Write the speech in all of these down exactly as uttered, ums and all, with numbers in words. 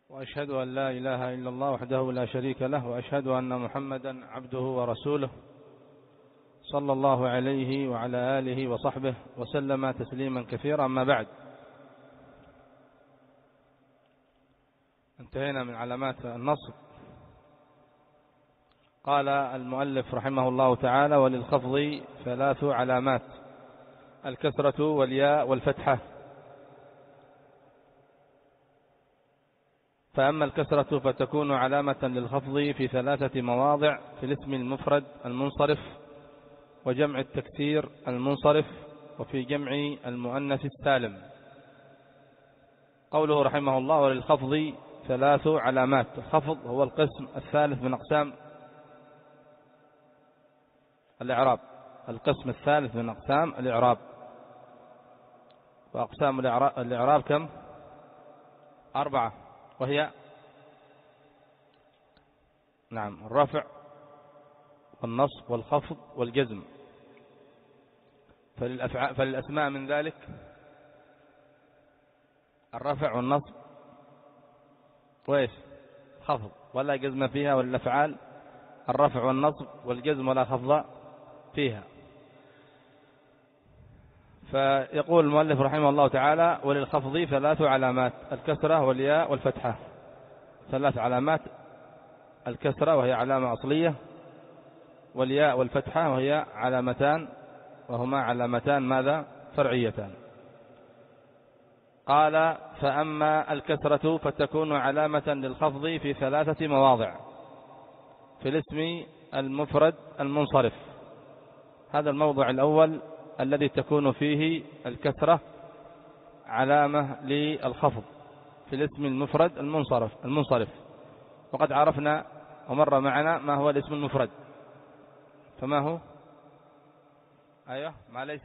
وأشهد أن لا إله إلا الله وحده لا شريك له، وأشهد أن محمدا عبده ورسوله صلى الله عليه وعلى آله وصحبه وسلم تسليما كثيرا. أما بعد، انتهينا من علامات النصب. قال المؤلف رحمه الله تعالى: وللخفض ثلاث علامات: الكسرة والياء والفتحة. فأما الكسرة فتكون علامة للخفض في ثلاثة مواضع: في الاسم المفرد المنصرف، وجمع التكسير المنصرف، وفي جمع المؤنث السالم. قوله رحمه الله: وللخفض ثلاث علامات. الخفض هو القسم الثالث من أقسام الإعراب. القسم الثالث من أقسام الإعراب. وأقسام الإعراب كم؟ أربعة، وهي نعم الرفع والنصب والخفض والجزم. فللأسماء من ذلك الرفع والنصب وإيش؟ خفض، ولا جزم فيها. وللأفعال الرفع والنصب والجزم ولا خفض فيها. فيقول المؤلف رحمه الله تعالى: وللخفض ثلاث علامات: الكسرة والياء والفتحة. ثلاث علامات: الكسرة وهي علامة أصلية، والياء والفتحة وهي علامتان، وهما علامتان ماذا؟ فرعيتان. قال: فأما الكسرة فتكون علامة للخفض في ثلاثة مواضع: في الاسم المفرد المنصرف. هذا الموضع الأول الذي تكون فيه الكسرة علامة للخفض، في الاسم المفرد المنصرف المنصرف وقد عرفنا ومر معنا ما هو الاسم المفرد. فما هو؟ أيوه، ما ليس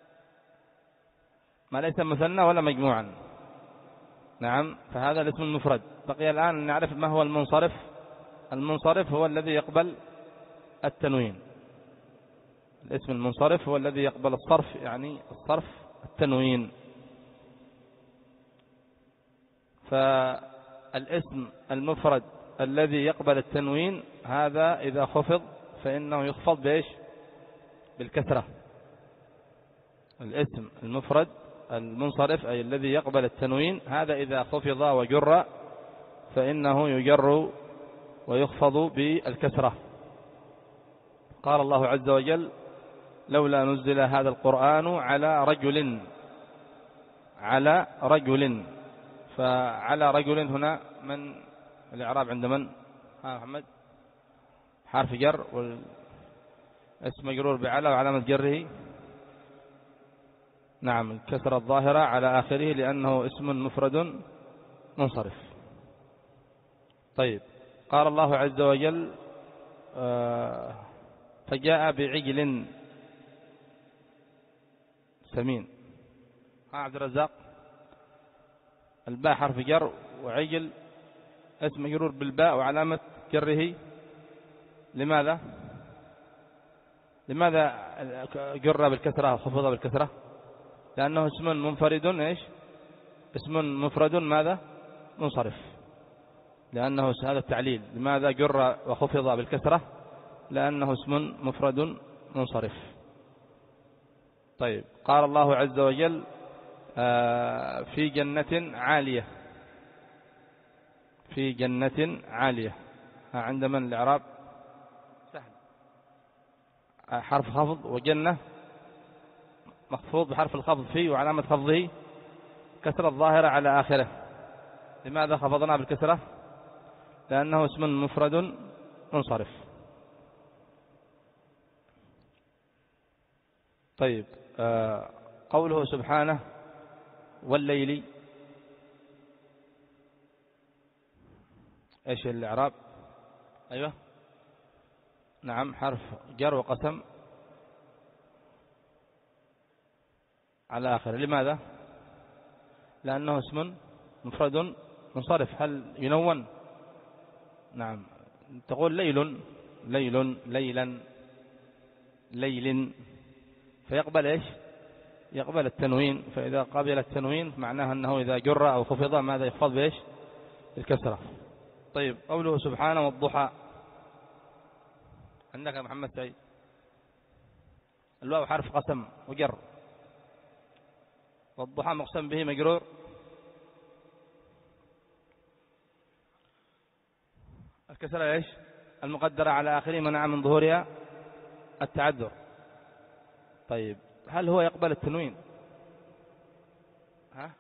ما ليس مثنى ولا مجموعا. نعم، فهذا الاسم المفرد. بقي الآن نعرف ما هو المنصرف. المنصرف هو الذي يقبل التنوين. الاسم المنصرف هو الذي يقبل الصرف، يعني الصرف التنوين. فالاسم المفرد الذي يقبل التنوين هذا إذا خفض فإنه يخفض بإيش؟ بالكسرة. الاسم المفرد المنصرف أي الذي يقبل التنوين هذا إذا خفض وجر فإنه يجر ويخفض بالكسرة. قال الله عز وجل: لولا نزل هذا القرآن على رجل. على رجل. فعلى رجل هنا من الإعراب عند من؟ ها محمد؟ حرف جر والاسم مجرور بعلى وعلامة جره نعم الكسرة الظاهرة على آخره لأنه اسم مفرد منصرف. طيب، قال الله عز وجل: آه فجاء بعجل سمين. ها عبد الرزاق؟ الباء حرف جر، وعجل اسم مجرور بالباء وعلامة جره. لماذا؟ لماذا جر بالكسرة وخفض بالكسرة؟ لأنه اسم منفرد إيش؟ اسم مفرد ماذا؟ منصرف. لأنه هذا التعليل. لماذا جر وخفض بالكسرة؟ لأنه اسم مفرد منصرف. طيب، قال الله عز وجل: آه في جنة عالية. في جنة عالية. عند من الإعراب؟ سهل. حرف خفض، وجنة مخفوض بحرف الخفض فيه وعلامة خفضه كسرة الظاهرة على آخره. لماذا خفضنا بالكسرة؟ لأنه اسم مفرد منصرف. طيب، آه قوله سبحانه: والليل. ايش الإعراب؟ ايوه نعم، حرف جر وقسم على آخره. لماذا؟ لأنه اسم مفرد منصرف. هل ينون؟ نعم، تقول ليل ليل ليلا ليل، فيقبل ايش؟ يقبل التنوين. فإذا قبل التنوين معناه أنه إذا جر أو خفض ماذا يخفض بإيش؟ الكسرة. طيب قوله سبحانه والضحى، عندك يا محمد سعيد الواو حرف قسم وجر، والضحى مقسم به مجرور، الكسرة ايش؟ المقدرة على آخره منع من ظهورها التعذر. طيب هل هو يقبل التنوين؟ ها؟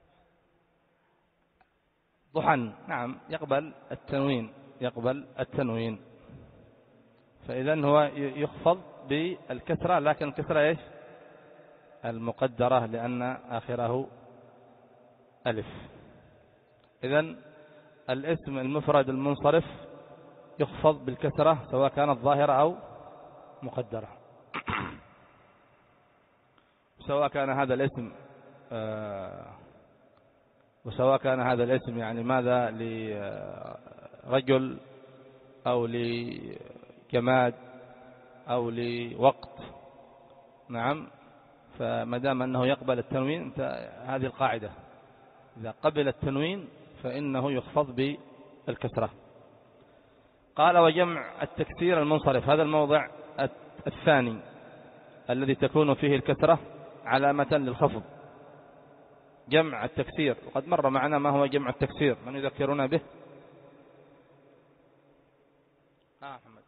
ضحى نعم يقبل التنوين، يقبل التنوين، فإذا هو يخفض بالكسرة، لكن الكسرة ايش؟ المقدرة لأن آخره ألف. إذن الاسم المفرد المنصرف يخفض بالكسرة سواء كانت ظاهرة أو مقدرة. سواء كان هذا الاسم آه وسواء كان هذا الاسم يعني ماذا لرجل أو لجماد أو لوقت، نعم، فمدام أنه يقبل التنوين هذه القاعدة، إذا قبل التنوين فإنه يخفض بالكسرة. قال وجمع التكسير المنصرف، هذا الموضع الثاني الذي تكون فيه الكسرة علامة للخفض، جمع التكسير. وقد مر معنا ما هو جمع التكسير، من يذكرنا به؟ ها محمد.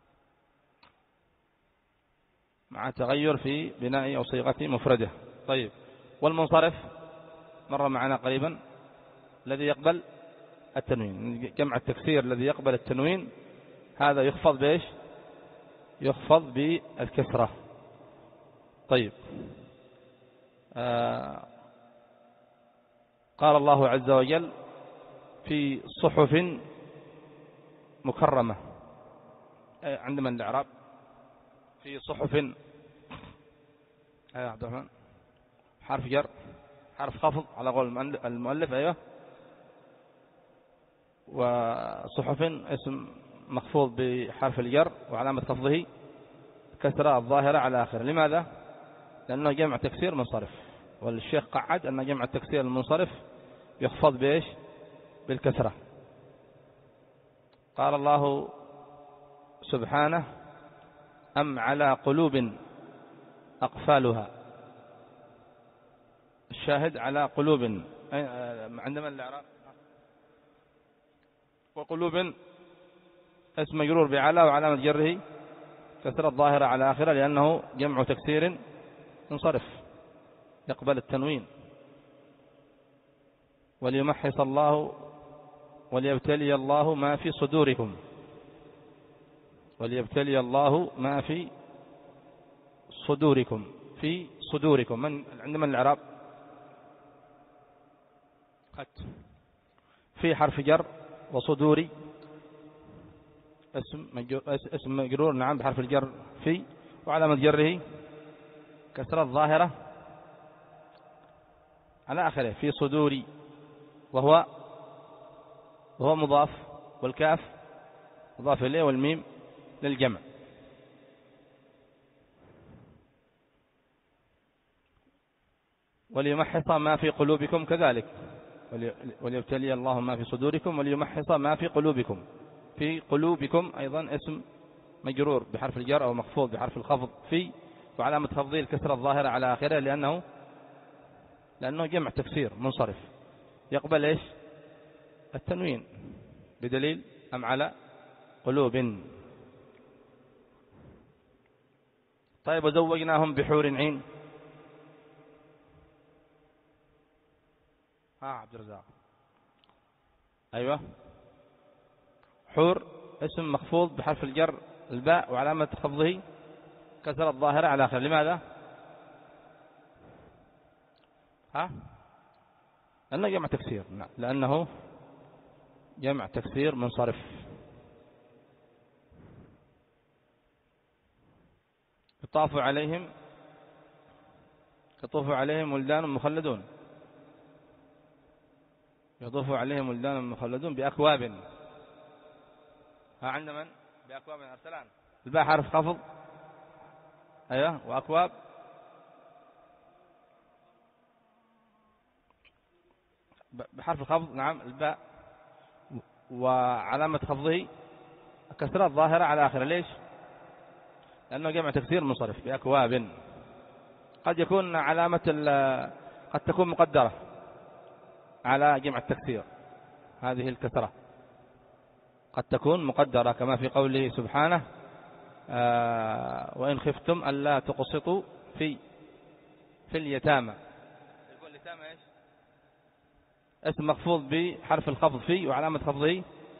مع تغير في بناء أو صيغة مفردة. طيب والمنصرف مر معنا قريبا الذي يقبل التنوين، جمع التكسير الذي يقبل التنوين هذا يخفض بإيش؟ يخفض بالكسرة. طيب آه قال الله عز وجل في صحف مكرمة، عندما الإعراب في صحف، يا عبد الرحمن حرف جر حرف خفض على قول المؤلف، أيوه، وصحف اسم مخفوض بحرف الجر وعلامة خفضه كسرة الظاهرة على آخره. لماذا؟ لأنه جمع تكسير منصرف، والشيخ قعد أن جمع التكسير المنصرف يخفض بإيش؟ بالكسرة. قال الله سبحانه أم على قلوب أقفالها، الشاهد على قلوب عندما الإعراب وقلوب اسم مجرور بعلى وعلامة جره كسرة الظاهرة على آخره لأنه جمع تكسير منصرف يقبل التنوين. وليمحص الله وليبتلي الله ما في صدوركم، وليبتلي الله ما في صدوركم، في صدوركم من عندما الإعراب في حرف جر وصدوري اسم مجرور, اسم مجرور نعم بحرف الجر في وعلامة جره كسرة الظاهرة على آخره في صدوري، وهو وهو مضاف، والكاف مضاف إليه، والميم للجمع. وليمحص ما في قلوبكم كذلك، وليبتلي الله ما في صدوركم وليمحص ما في قلوبكم. في قلوبكم أيضا اسم مجرور بحرف الجر أو مخفوض بحرف الخفض في وعلامة خفضه الكسرة الظاهرة على آخره لأنه لأنه جمع تكسير منصرف يقبل إيش؟ التنوين، بدليل أم على قلوب. طيب وزوجناهم بحور عين، ها عبد الرزاق أيوة، حور اسم مخفوض بحرف الجر الباء وعلامة خفضه كسر الظاهرة على آخر. لماذا؟ ها لأنه جمع تكسير، لأنه جمع تكسير منصرف. يطاف عليهم يطوف عليهم ولدان مخلدون، يطوف عليهم ولدان مخلدون بأكواب، ها عند من؟ بأكواب أرسلان، الباء حرف خفض أيوة، وأكواب بحرف الخفض نعم الباء وعلامة خفضه الكسرة الظاهرة على آخره. ليش؟ لأنه جمع تكسير منصرف بأكواب. قد يكون علامة قد تكون مقدرة على جمع التكسير، هذه الكسرة قد تكون مقدرة كما في قوله سبحانه آه وإن خفتم ألا تقسطوا في في اليتامى. يقول اليتامى إيش؟ اسم مخفوض بحرف الخفض في، وعلامة خفضه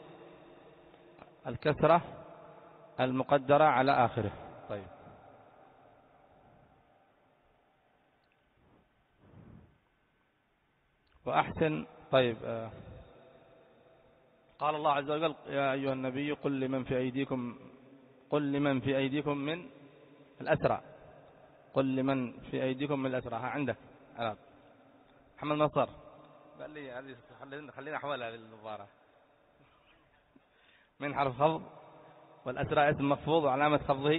الكسرة المقدرة على آخره. طيب وأحسن. طيب آه قال الله عز وجل يا أيها النبي قل لمن في أيديكم قل لمن في أيديكم من الأسرى قل لمن في أيديكم من الأسرى. ها عندك عراق محمد نصر قال لي هذه خلينا أحولها للمباراة. من حرف خفض والأسرى اسم مخفوض وعلامة خفضه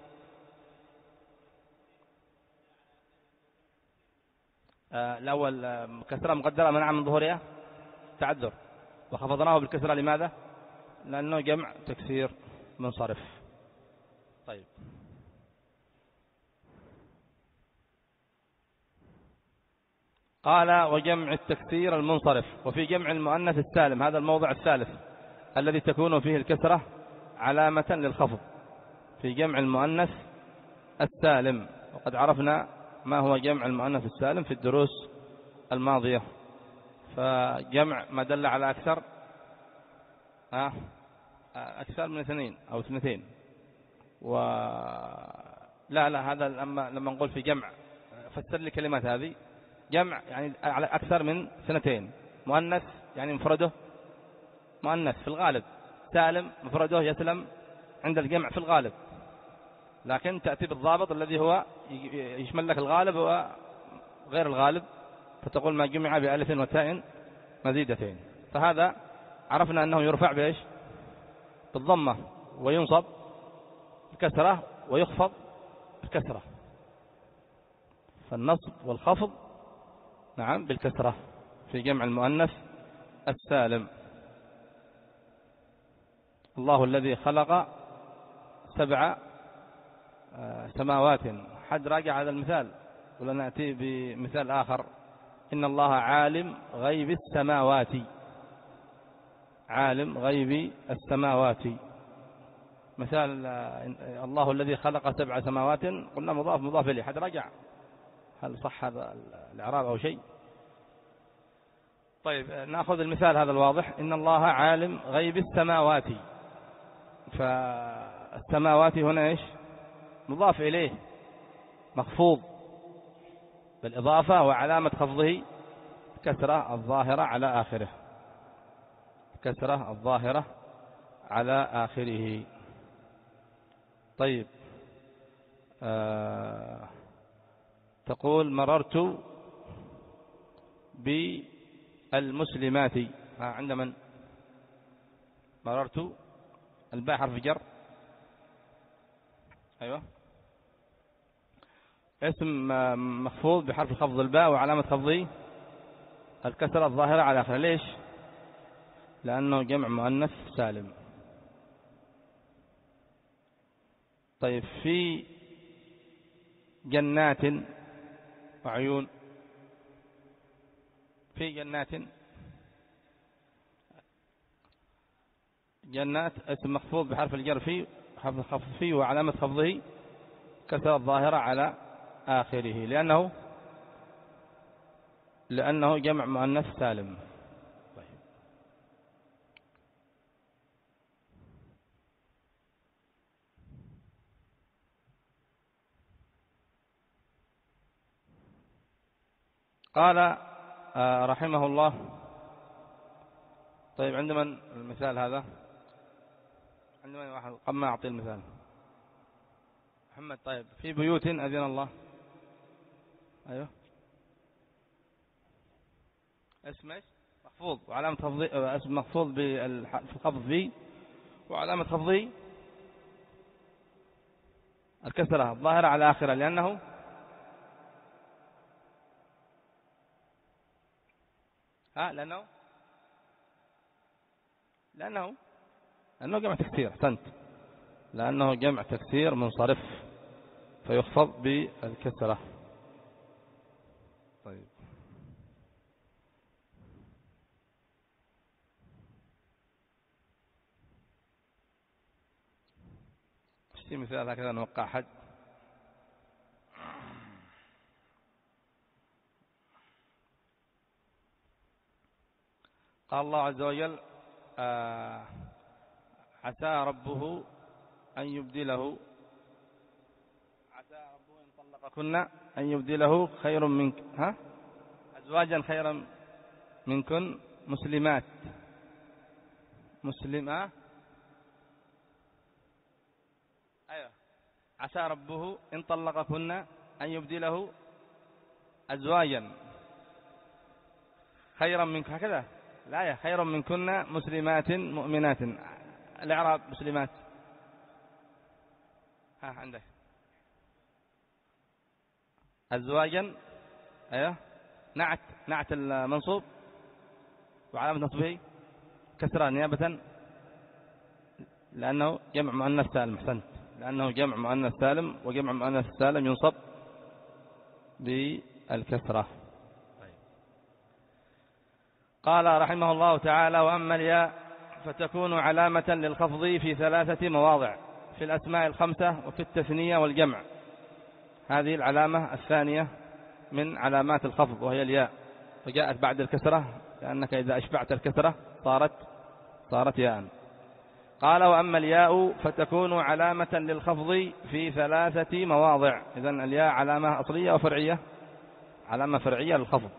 آه الأول آه كسرة مقدرة منع من ظهورها تعذر، وخفضناه بالكسرة لماذا؟ لأنه جمع تكسير منصرف. طيب قال وجمع التكسير المنصرف. وفي جمع المؤنث السالم، هذا الموضع الثالث الذي تكون فيه الكسرة علامة للخفض في جمع المؤنث السالم. وقد عرفنا ما هو جمع المؤنث السالم في الدروس الماضية. فجمع ما دل على أكثر أكثر من اثنين أو اثنتين. و لا لا هذا لما لما نقول في جمع فسر لي كلمات هذه. جمع يعني على أكثر من سنتين. مؤنث يعني مفرده مؤنث في الغالب، سالم مفرده يسلم عند الجمع في الغالب، لكن تأتي بالضابط الذي هو يشمل لك الغالب وغير الغالب، فتقول ما جمع بألف وتاء مزيدتين. فهذا عرفنا أنه يرفع بإيش؟ بالضمة، وينصب بكسرة، ويخفض بكسرة. فالنصب والخفض نعم بالكسرة في جمع المؤنث السالم. الله الذي خلق سبع سماوات. حد راجع هذا المثال ولا نأتي بمثال آخر؟ إن الله عالم غيب السماوات، عالم غيب السماوات. مثال الله الذي خلق سبع سماوات قلنا مضاف مضاف إليه. حد راجع هل صح هذا الإعراب أو شيء؟ طيب نأخذ المثال هذا الواضح. إن الله عالم غيب السماوات. فالسماوات هنا إيش؟ مضاف إليه مخفوض بالإضافة، وعلامة خفضه كسرة الظاهرة على آخره، كسرة الظاهرة على آخره. طيب آه تقول مررت بالمسلمات. عند من؟ مررت الباء حرف جر. أيوة اسم مخفوض بحرف خفض الباء، وعلامة خفضه الكسرة الظاهرة على آخره. ليش؟ لأنه جمع مؤنث سالم. طيب في جنات وعيون. في جنات جنات اسم مخفوض بحرف الجر في، حرف الخفض فيه، وعلامة خفضه كسرة الظاهرة على آخره لأنه لأنه جمع مؤنث سالم. طيب قال رحمه الله. طيب عندما المثال هذا عندما واحد قبل ما أعطي المثال محمد. طيب في بيوت أذن الله. أيوه اسم ايش؟ مخفوض وعلامة خفضه اسم مخفوض بالخفض فيه، وعلامة خفضه الكسرة الظاهرة على آخره لأنه ها لأنه لأنه لأنه جمع تكسير. أحسنت، لأنه جمع تكسير منصرف فيخفض بالكسرة. طيب اشتي مثال هكذا نوقع حد. قال الله عز وجل آه عسى ربه أن يبدله عسى ربه إن طلقكن أن يبدله خير منك ها أزواجا خيرا منكن مسلمات مسلمة. أيوة، عسى ربه إن طلقكن أن يبدله أزواجا خيرا منكن، هكذا لا يا خيرا منكن مسلمات مؤمنات. الإعراب مسلمات ها عندك أزواجا. أيوة، نعت نعت المنصوب وعلامة نصبه كسرة نيابة لأنه جمع مؤنث سالم. أحسنت، لأنه جمع مؤنث سالم، وجمع مؤنث سالم ينصب بالكسرة. قال رحمه الله تعالى: وأما الياء فتكون علامة للخفض في ثلاثة مواضع: في الأسماء الخمسة، وفي التثنية والجمع. هذه العلامة الثانية من علامات الخفض وهي الياء، فجاءت بعد الكسرة لأنك إذا أشبعت الكسرة صارت صارت ياء. قال: وأما الياء فتكون علامة للخفض في ثلاثة مواضع. إذن الياء علامة أصلية وفرعية، علامة فرعية للخفض.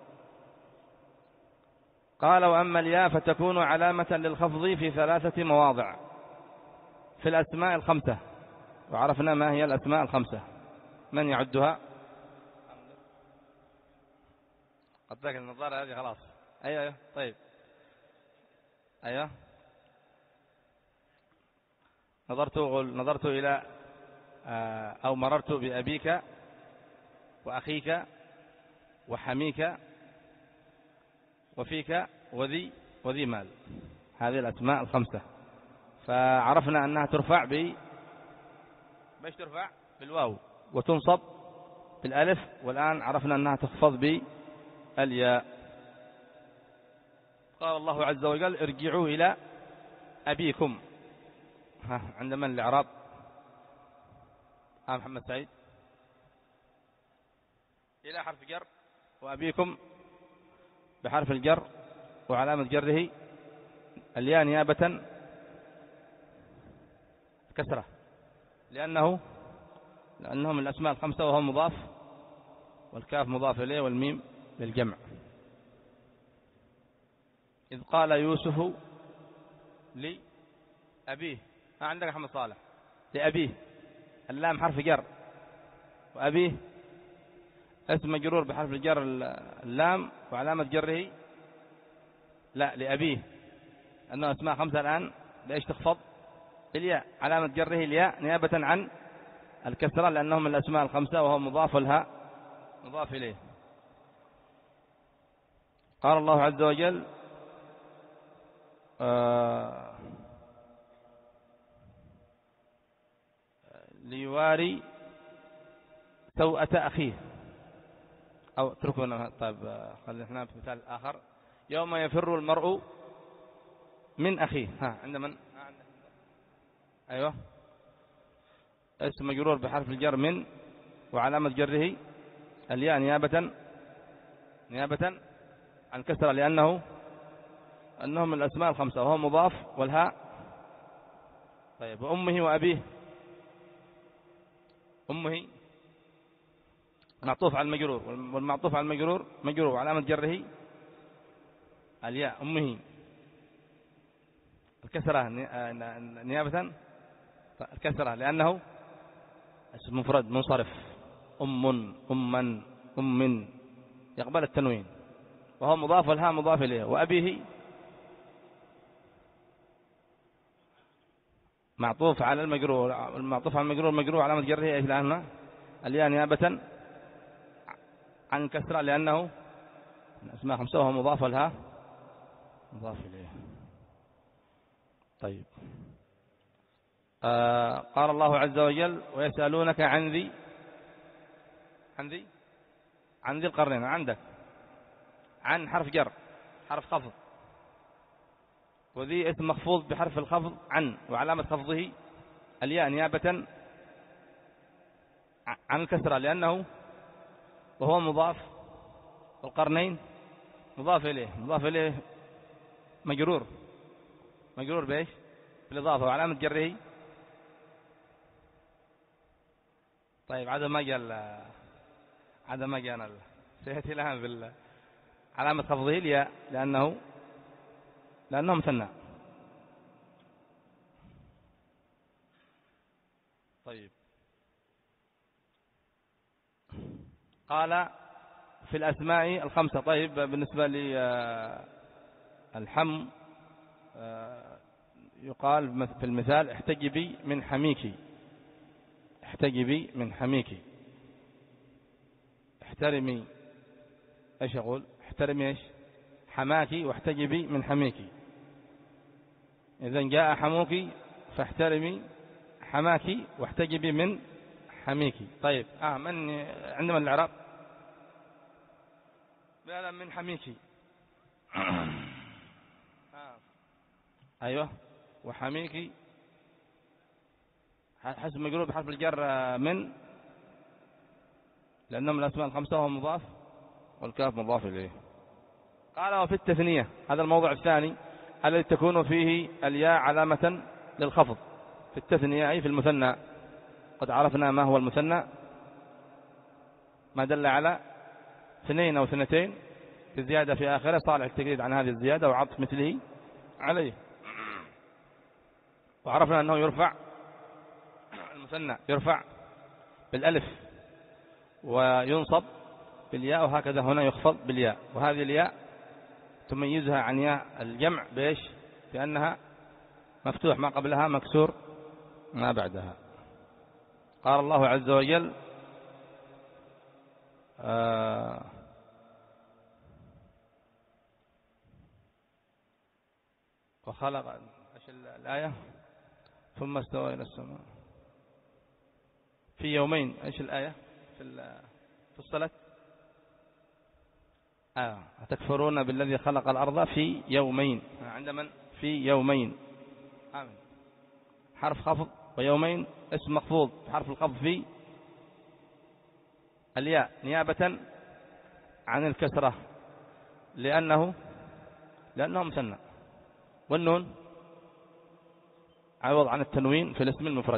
قال: وأما الياء فتكون علامة للخفض في ثلاثة مواضع: في الأسماء الخمسة. وعرفنا ما هي الأسماء الخمسة، من يعدها؟ قد ذاك النظارة هذه خلاص. أيوة أيوة طيب أيوة. نظرت نظرت إلى أو مررت بأبيك وأخيك وحميك وفيك وذي وذي مال. هذه الأسماء الخمسة، فعرفنا أنها ترفع ب بايش ترفع بالواو وتنصب بالألف، والآن عرفنا أنها تخفض بالياء. قال الله عز وجل: ارجعوا إلى أبيكم. ها عند من الإعراب؟ آه محمد سعيد. إلى حرف جر، وأبيكم بحرف الجر وعلامة جره الياء نيابة كسرة، لأنه لأنه من الأسماء الخمسة وهو مضاف، والكاف مضاف إليه، والميم للجمع. إذ قال يوسف لأبيه. ها عندك محمد صالح. لأبيه، اللام حرف جر، وأبيه اسم مجرور بحرف الجر اللام، وعلامة جره لا لأبيه، أنه أسماء خمسة الآن بإيش تخفض؟ بالياء، علامة جره الياء نيابة عن الكسرة، لأنه من الأسماء الخمسة وهو مضاف لها مضاف إليه. قال الله عز وجل: آه ليواري سوءة أخيه، أو اتركونا. طيب خلينا احنا في مثال آخر: يوم يفر المرء من أخيه. ها عند من؟ أيوة، اسم مجرور بحرف الجر من، وعلامة جره الياء نيابة نيابة عن كسرة، لأنه أنه من الأسماء الخمسة وهو مضاف، والهاء. طيب وأمه وأبيه. أمه معطوف على المجرور، والمعطوف على المجرور مجرور، وعلامة جره الياء. أمه الكسرة نيابة الكسرة، لأنه اسم مفرد منصرف. أم أما أم يقبل التنوين، وهو مضاف، والها مضاف إليه. وأبيه معطوف على المجرور، المعطوف على المجرور مجرور، علامة جره ايش؟ لأنه الياء نيابة عن كسرة، لأنه من أسماء خمسة وهو مضاف، والها مضاف إليه. طيب. آه قال الله عز وجل ويسألونك عن ذي عن ذي عن ذي القرنين. عندك عن حرف جر حرف خفض، وذي اسم مخفوض بحرف الخفض عن، وعلامة خفضه الياء نيابة عن الكسرة لأنه وهو مضاف، والقرنين مضاف إليه مضاف إليه مجرور مجرور بإيش؟ بالإضافة، وعلامة جره طيب عدم ما قال عدم ما قال سيأتي الآن بال علامة خفضه الياء لأنه لأنه مثنى. طيب قال في الأسماء الخمسة. طيب بالنسبة للحم يقال في المثال احتجبي من حميكي، احتجبي من حميكي. احترمي ايش يقول؟ احترمي ايش؟ حماكي، واحتجبي من حميكي. إذن جاء حموكي فاحترمي حماكي واحتجبي من حميكي. طيب آه من عندما الإعراب لا من حميكي آه. أيوه وحميكي حسب مجرور بحرف الجر من، لأنهم الأسماء الخمسة وهو مضاف والكاف مضاف إليه. قال وفي التثنية، هذا الموضع الثاني الذي تكون فيه الياء علامة للخفض في التثنية أي في المثنى. قد عرفنا ما هو المثنى، ما دل على اثنين أو اثنتين بزيادة في آخره صالح التجريد عن هذه الزيادة وعطف مثله عليه. وعرفنا أنه يرفع المثنى يرفع بالألف وينصب بالياء، وهكذا هنا يخفض بالياء. وهذه الياء تميزها عن ياء الجمع بإيش؟ بأنها مفتوح ما قبلها مكسور ما بعدها. قال الله عز وجل آه وخلق ايش الآية؟ ثم استوى إلى السماء في يومين. ايش الآية في الصلاة؟ آه أتكفرون بالذي خلق الأرض في يومين. عندما في يومين آمين. حرف خفض، ويومين اسم مخفوض حرف الخفض في الياء نيابة عن الكسرة لأنه لأنه مثنى، والنون عوض عن التنوين في الاسم المفرد.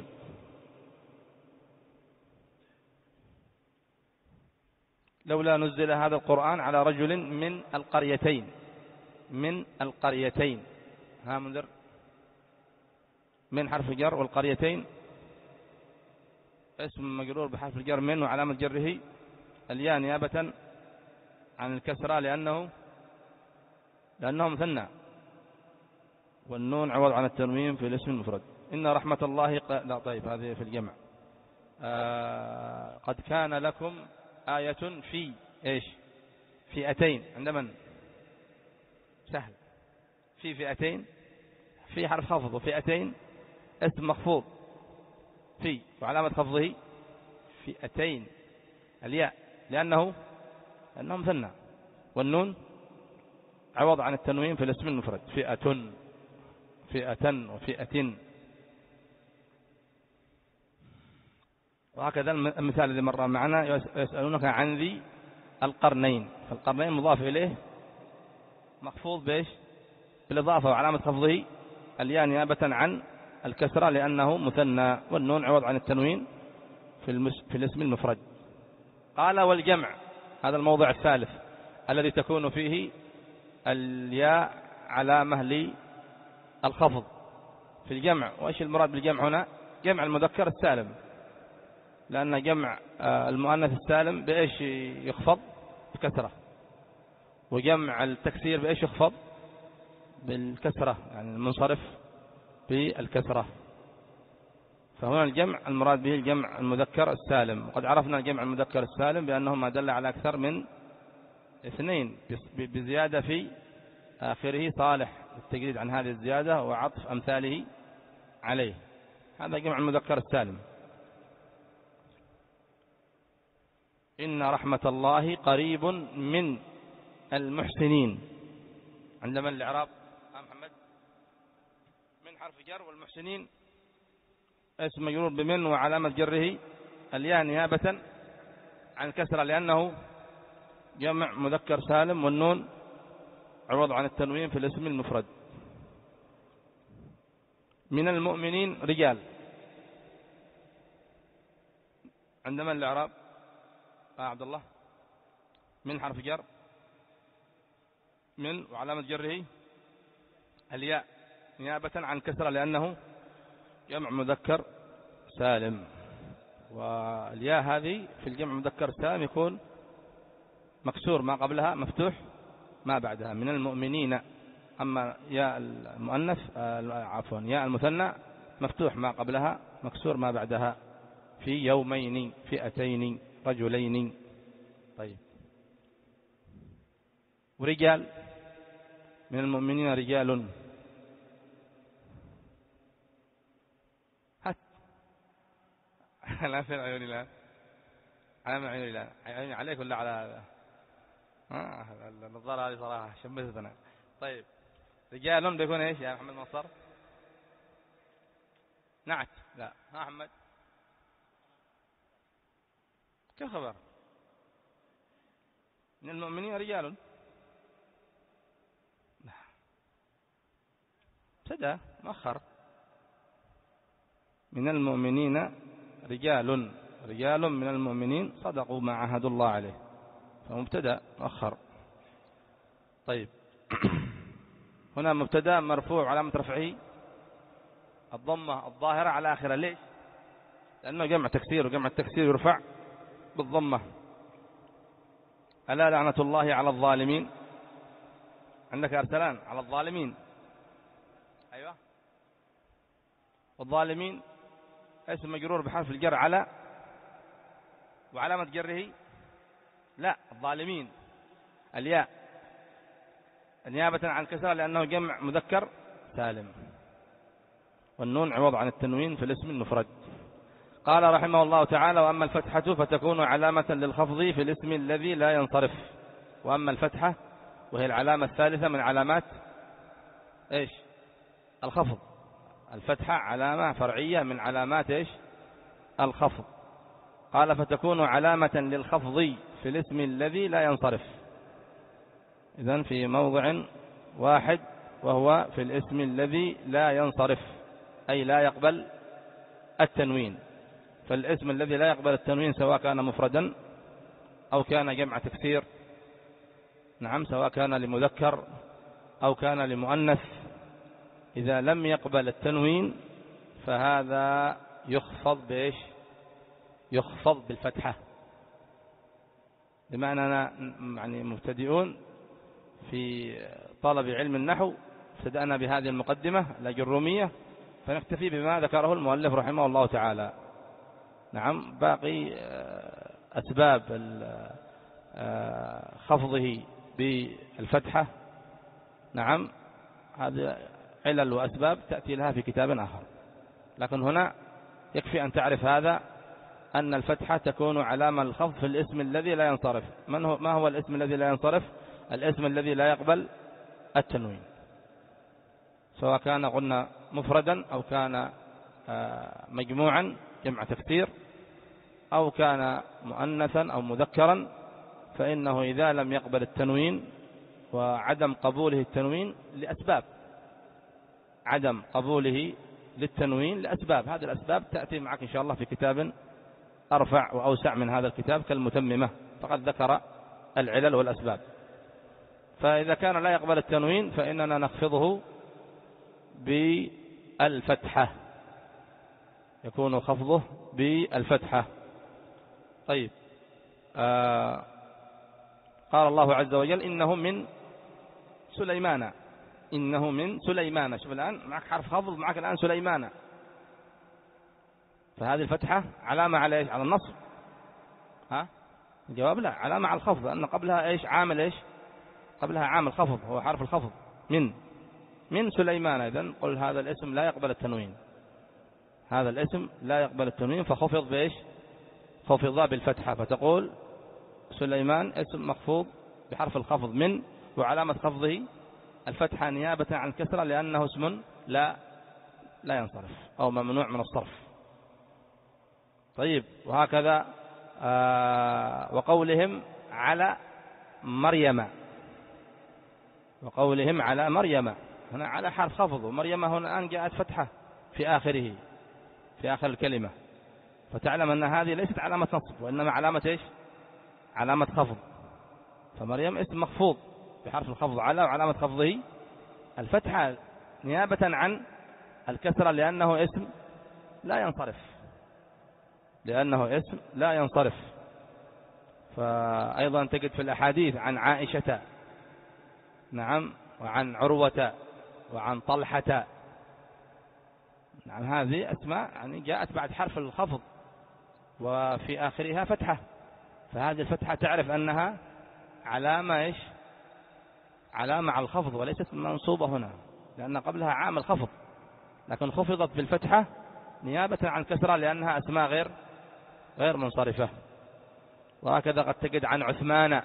لولا نزل هذا القرآن على رجل من القريتين من القريتين ها منذر من حرف الجر، والقريتين اسم مجرور بحرف الجر من، وعلامة جره الياء نيابة عن الكسرة لأنه لأنه مثنى، والنون عوض عن التنوين في الاسم المفرد. إن رحمة الله ق... لا طيب هذه في الجمع. آه... قد كان لكم آية في إيش؟ فئتين. عند من؟ سهل. في فئتين في حرف خفض، وفئتين اسم مخفوض في، وعلامة خفضه فئتين الياء لأنه لأنه مثنى، والنون عوض عن التنوين في الاسم المفرد. فئة فئة وفئة. وهكذا المثال الذي مر معنا يسألونك عن ذي القرنين. فالقرنين مضاف إليه مخفوض بإيش؟ بالإضافة، وعلامة خفضه الياء نيابة عن الكسرة لأنه مثنى، والنون عوض عن التنوين في, المس... في الاسم المفرد. قال والجمع، هذا الموضع الثالث الذي تكون فيه الياء علامة للخفض في الجمع. وإيش المراد بالجمع هنا؟ جمع المذكر السالم، لأن جمع المؤنث السالم بإيش يخفض؟ بكسرة. وجمع التكسير بإيش يخفض؟ بالكسرة، يعني المنصرف بالكسرة. فهنا الجمع المراد به الجمع المذكر السالم. وقد عرفنا الجمع المذكر السالم بأنه ما دل على أكثر من اثنين بزيادة في آخره صالح التجريد عن هذه الزيادة وعطف أمثاله عليه. هذا جمع المذكر السالم. إن رحمة الله قريب من المحسنين. عندما الإعراب محمد من حرف جر، والمحسنين اسم مجرور بمن وعلامة جره الياء نيابة عن كسرة لأنه جمع مذكر سالم، والنون عوض عن التنوين في الاسم المفرد. من المؤمنين رجال. عندما الإعراب آه عبد الله من حرف جر من وعلامة جره الياء نيابة عن كسرة لأنه جمع مذكر سالم، والياء هذه في الجمع مذكر سالم يكون مكسور ما قبلها، مفتوح ما بعدها. من المؤمنين. أما ياء المؤنث عفوا ياء المثنى مفتوح ما قبلها، مكسور ما بعدها. في يومين، فئتين، رجلين. طيب. ورجال. من المؤمنين رجال. هات لا في عيون الله، على عيون الله، عيوني عليك ولا على ها النظارة هذه صراحة شمستنا. طيب. رجال بيكون ايش يا محمد مصر؟ نعت. لا ها محمد كيف خبر؟ من المؤمنين رجال. ابتدأ مؤخر. من المؤمنين رجال. رجال من المؤمنين صدقوا ما عاهدوا الله عليه، فمبتدأ مؤخر. طيب. هنا مبتدأ مرفوع علامة رفعه الضمة الظاهرة على آخره. ليش؟ لأنه جمع تكسير، وجمع التكسير يرفع بالضمة. ألا لعنة الله على الظالمين. عندك أرسلان على الظالمين. أيوة. والظالمين اسم مجرور بحرف الجر على، وعلامة جره لا الظالمين الياء نيابة عن كسرة لأنه جمع مذكر سالم، والنون عوض عن التنوين في الاسم المفرد. قال رحمه الله تعالى: وأما الفتحة فتكون علامة للخفض في الاسم الذي لا ينصرف. وأما الفتحة وهي العلامة الثالثة من علامات إيش؟ الخفض. الفتحة علامة فرعية من علامات إيش؟ الخفض. قال: فتكون علامة للخفض في الاسم الذي لا ينصرف. إذن في موضع واحد، وهو في الاسم الذي لا ينصرف، أي لا يقبل التنوين. فالاسم الذي لا يقبل التنوين سواء كان مفردا أو كان جمع تكسير، نعم، سواء كان لمذكر أو كان لمؤنث، إذا لم يقبل التنوين فهذا يخفض بإيش؟ يخفض بالفتحة. بما أننا يعني مبتدئون في طلب علم النحو، ابتدأنا بهذه المقدمة الأجرومية، فنكتفي بما ذكره المؤلف رحمه الله تعالى. نعم، باقي أسباب خفضه بالفتحة، نعم، هذه علل وأسباب تأتي لها في كتاب آخر، لكن هنا يكفي أن تعرف هذا، أن الفتحة تكون علامة الخفض في الاسم الذي لا ينصرف. من هو ما هو الاسم الذي لا ينصرف؟ الاسم الذي لا يقبل التنوين، سواء كان قلنا مفردا أو كان مجموعا جمع تكسير أو كان مؤنثا أو مذكرا، فإنه إذا لم يقبل التنوين، وعدم قبوله التنوين لأسباب، عدم قبوله للتنوين لأسباب، هذه الأسباب تأتي معك إن شاء الله في كتاب أرفع وأوسع من هذا الكتاب كالمتممة، فقد ذكر العلل والأسباب. فإذا كان لا يقبل التنوين فإننا نخفضه بالفتحة، يكون خفضه بالفتحة. طيب. آه قال الله عز وجل: إنه من سليمان. إنه من سليمان. شوف الآن معك حرف خفض، معك الآن سليمان، فهذه الفتحة علامة على إيش؟ على النصب. ها؟ الجواب لا، علامة على الخفض، لأن قبلها إيش؟ عامل إيش؟ قبلها عامل خفض، هو حرف الخفض من. من سليمان. إذن قل هذا الاسم لا يقبل التنوين، هذا الاسم لا يقبل التنوين، فخفض بإيش؟ خفض بالفتحة، فتقول سليمان اسم مخفوض بحرف الخفض من، وعلامة خفضه الفتحة نيابة عن الكسرة لأنه اسم لا لا ينصرف أو ممنوع من الصرف. طيب، وهكذا آه وقولهم على مريم، وقولهم على مريم هنا على حرف خفض، ومريم هنا الآن جاءت فتحة في آخره، في آخر الكلمة، فتعلم أن هذه ليست علامة نصب وإنما علامة إيش؟ علامة خفض. فمريم اسم مخفوض بحرف الخفض على، وعلامة خفضه الفتحة نيابة عن الكسرة لأنه اسم لا ينصرف، لأنه اسم لا ينصرف. فأيضا تجد في الأحاديث عن عائشة، نعم، وعن عروة وعن طلحة، نعم، هذه أسماء يعني جاءت بعد حرف الخفض وفي آخرها فتحة، فهذه الفتحة تعرف أنها علامة إيش؟ علامة على الخفض وليست منصوبة هنا، لأن قبلها عامل خفض، لكن خفضت بالفتحة نيابة عن الكسرة لأنها أسماء غير غير منصرفة. وهكذا قد تجد عن عثمان،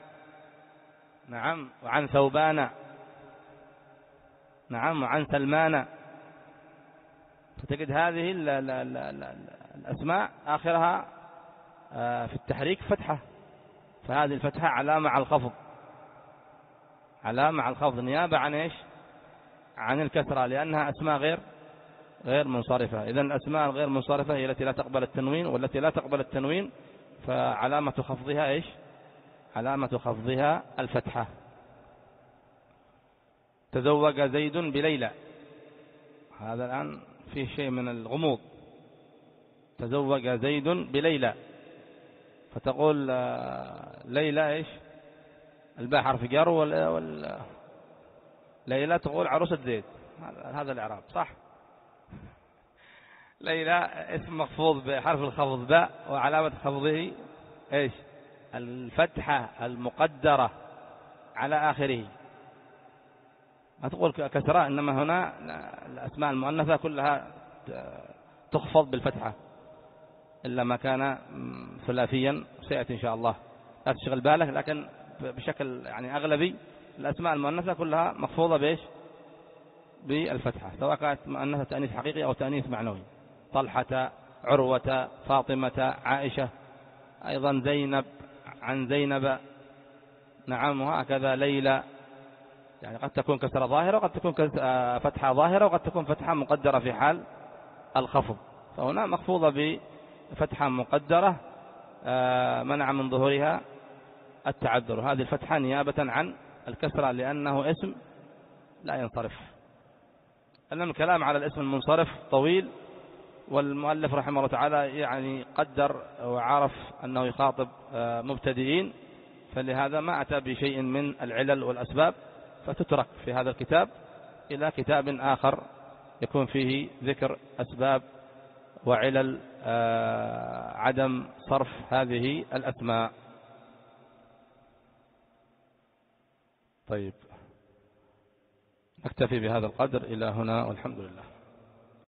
نعم، وعن ثوبان، نعم، وعن سلمان، فتجد هذه ال ال ال ال الأسماء آخرها في التحريك فتحة، فهذه الفتحة علامة على الخفض، علامة على الخفض نيابة عن إيش؟ عن الكسرة لأنها أسماء غير غير منصرفة. إذن الأسماء الغير منصرفة هي التي لا تقبل التنوين، والتي لا تقبل التنوين فعلامة خفضها إيش؟ علامة خفضها الفتحة. تزوج زيد بليلى، هذا الآن فيه شيء من الغموض. تزوج زيد بليلى، فتقول ليلى إيش؟ الباء حرف جر، وال ليلى تقول عروسة زيد، هذا الإعراب صح. ليلى اسم مخفوض بحرف الخفض باء، وعلامة خفضه إيش؟ الفتحة المقدرة على آخره، ما تقول كسرة، إنما هنا الأسماء المؤنثة كلها تخفض بالفتحة إلا ما كان ثلاثيا، سيأتي إن شاء الله، لا تشغل بالك، لكن بشكل يعني أغلبي الأسماء المؤنثة كلها مخفوضة بإيش؟ بالفتحة، سواء كانت مؤنثة تأنيث حقيقي أو تأنيث معنوي. طلحة، عروة، فاطمة، عائشة، أيضا زينب، عن زينب، نعم، وهكذا ليلى، يعني قد تكون كسرة ظاهرة وقد تكون فتحة ظاهرة وقد تكون فتحة مقدرة في حال الخفض، فهنا مخفوضة بفتحة مقدرة منع من ظهورها التعذر، هذه الفتحة نيابة عن الكسرة لأنه اسم لا ينصرف. أن الكلام على الاسم المنصرف طويل، والمؤلف رحمه الله تعالى يعني قدر وعرف أنه يخاطب مبتدئين، فلهذا ما أتى بشيء من العلل والأسباب، فتترك في هذا الكتاب إلى كتاب آخر يكون فيه ذكر أسباب وعلل عدم صرف هذه الأسماء. طيب، نكتفي بهذا القدر إلى هنا، والحمد لله.